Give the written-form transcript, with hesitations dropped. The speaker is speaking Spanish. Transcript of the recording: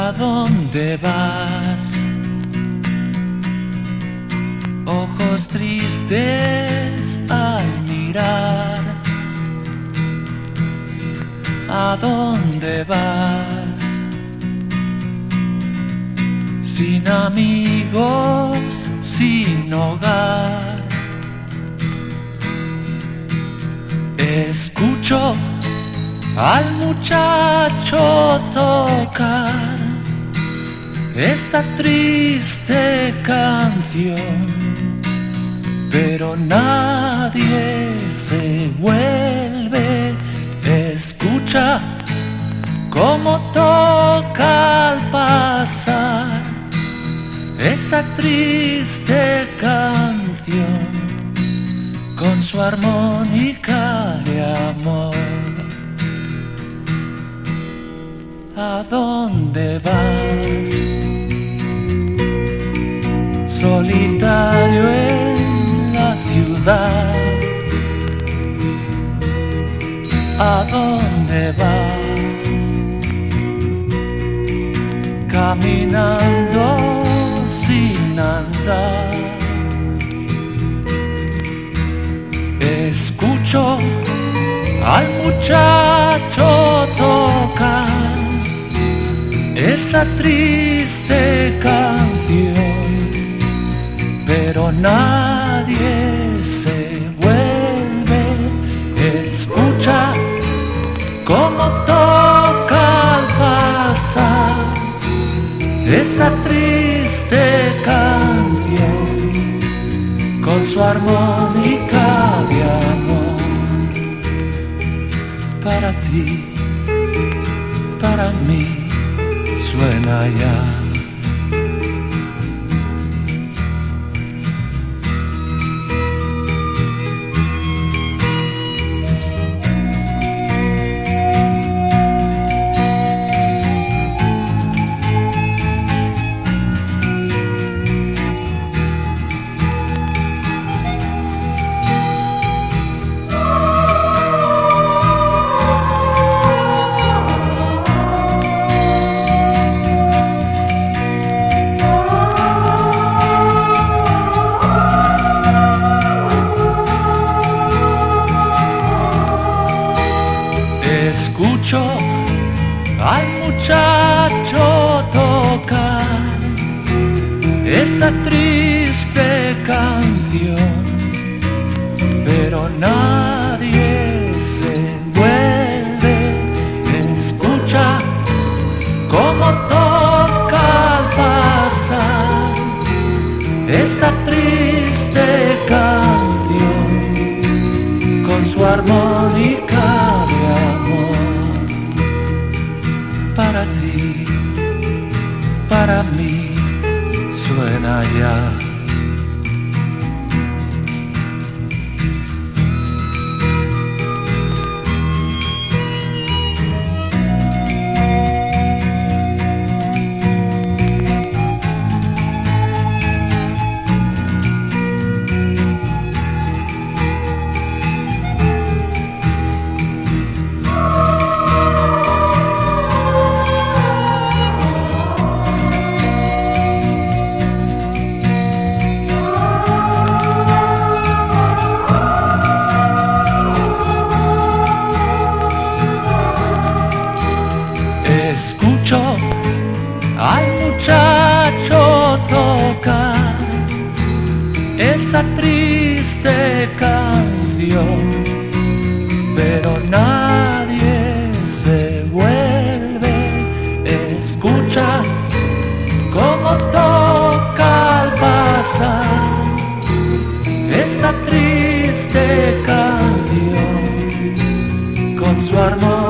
¿A dónde vas? Ojos tristes al mirar. ¿A dónde vas? Sin amigos, sin hogar. Escucho al muchacho tocar esa triste canción, pero nadie se vuelve. Escucha cómo toca al pasar esa triste canción con su armónica de amor. ¿A dónde vas? Solitario en la ciudad. ¿A dónde vas? Caminando sin andar. Escucho al muchacho tocar esa triste canción, pero nadie se vuelve. Escucha cómo toca al pasar esa triste canción con su armónica de amor. Para ti, para mí, suena ya. Escucho al muchacho tocar esa triste canción, pero nadie se vuelve. Escucha cómo toca al pasar esa triste canción con su armónica de amor. Para ti, para mí, suena ya. Al muchacho tocar esa triste canción, pero nadie se vuelve. Escucha cómo toca al pasar esa triste canción con su armonía.